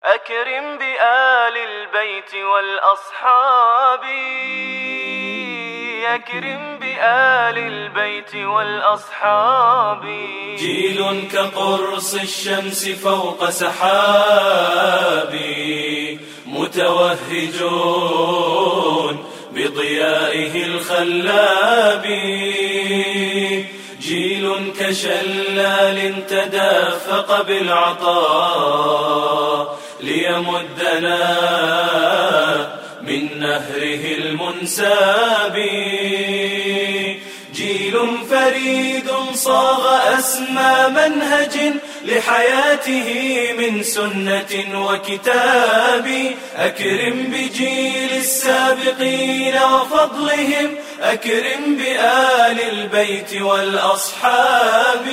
أكرم بآل البيت والأصحاب، أكرم بآل البيت والأصحاب. جيل كقرص الشمس فوق سحاب، متوهجون بضيائه الخلاب. جيل كشلال تدافق بالعطاء ليمدنا من نهره المنساب. جيل فريد صاغ أسمى منهج لحياته من سنة وكتاب. أكرم بجيل السابقين وفضلهم، أكرم بآل البيت والأصحاب،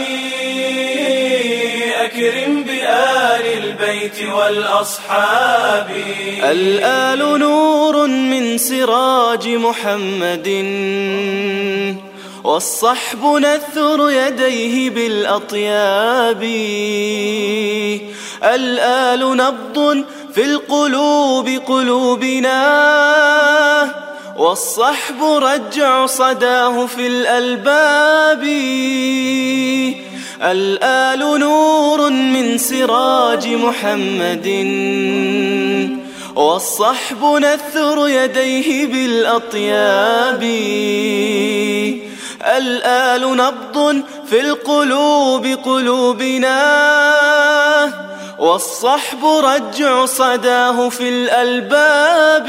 أكرم بآل البيت والأصحاب. الآل نور من سراج محمد، والصحب نثر يديه بالأطياب. الآل نبض في القلوب قلوبنا، والصحب رجع صداه في الألباب. الآل نور من سراج محمد، والصحب نثر يديه بالأطياب. الآل نبض في القلوب قلوبنا، والصحب رجع صداه في الألباب.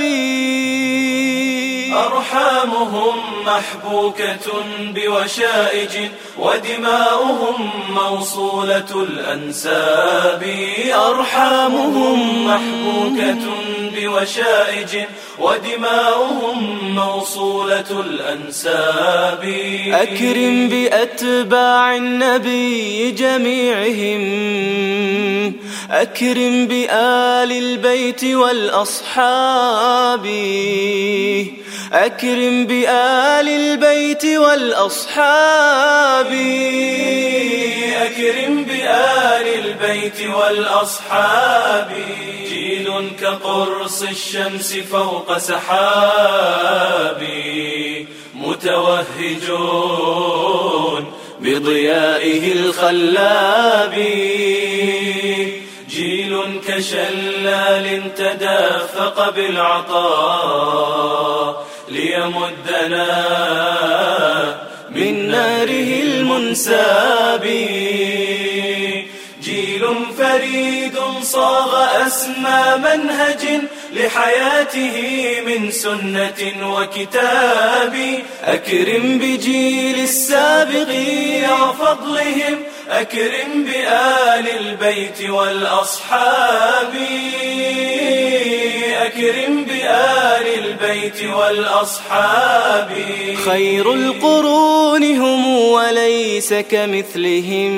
أرحامهم محبوكة بوشائج، ودماؤهم موصولة الأنساب. أرحامهم محبوكة بوشائج، ودماؤهم موصولة الأنساب. أكرم بأتباع النبي جميعهم، أكرم بآل البيت والأصحاب، أكرم بآل البيت والأصحاب. أكرم بآل البيت والأصحاب. جيل كقرص الشمس فوق سحاب، متوهجون بضيائه الخلاب. جيل كشلال تدافق بالعطاء ليمدنا من ناره المنساب. جيل فريد صاغ أسمى منهج لحياته من سنة وكتاب. أكرم بجيل السابقين وفضلهم، أكرم بآل البيت والأصحاب، أكرم بآل البيت والأصحاب. خير القرون هم وليس كمثلهم،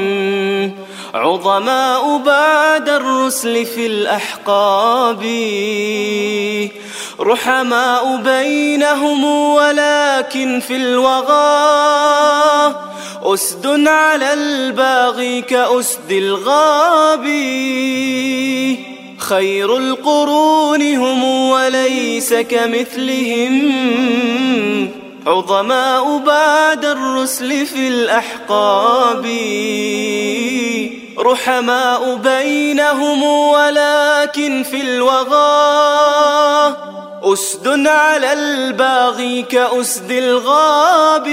عظماء بعد الرسل في الأحقاب. رحماء بينهم ولكن في الوغى، أسد على الباغي كأسد الغاب. خير القرون هم وليس كمثلهم، عظماء بعد الرسل في الأحقاب. رحماء بينهم ولكن في الوغى، أسد على الباغي كأسد الغاب.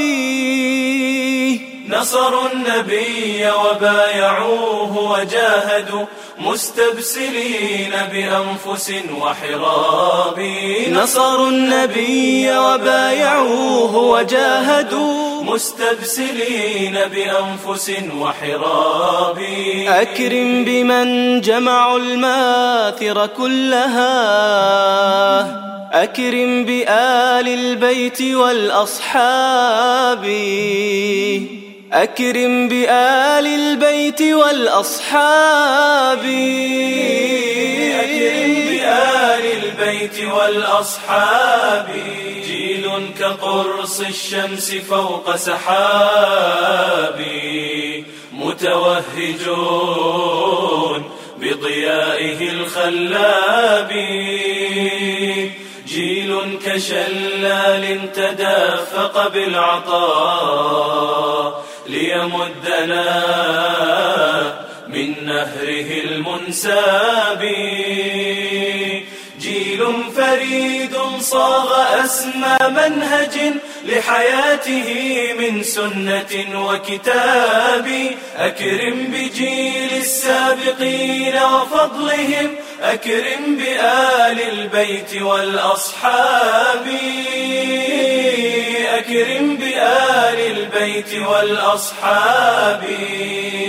نصروا النبي وبايعوه وجاهدوا مستبسلين بأنفس وحراب. نصروا النبي وبايعوه وجاهدوا مستبسلين بأنفس وحراب. أكرم بمن جمعوا الماثر كلها، أكرم بآل البيت والأصحاب، أكرم بآل البيت والأصحاب. أكرم بآل البيت والأصحاب. جيل كقرص الشمس فوق سحاب، متوهجون بضيائه الخلاب، جيل كشلال تدافق بالعطاء ليمدنا من نهره المنساب، جيل فريد صاغ أسمى منهج لحياته من سنة وكتاب. أكرم بجيل السابقين وفضلهم، أكرم بآل البيت والأصحاب، أكرم بآل البيت والأصحاب.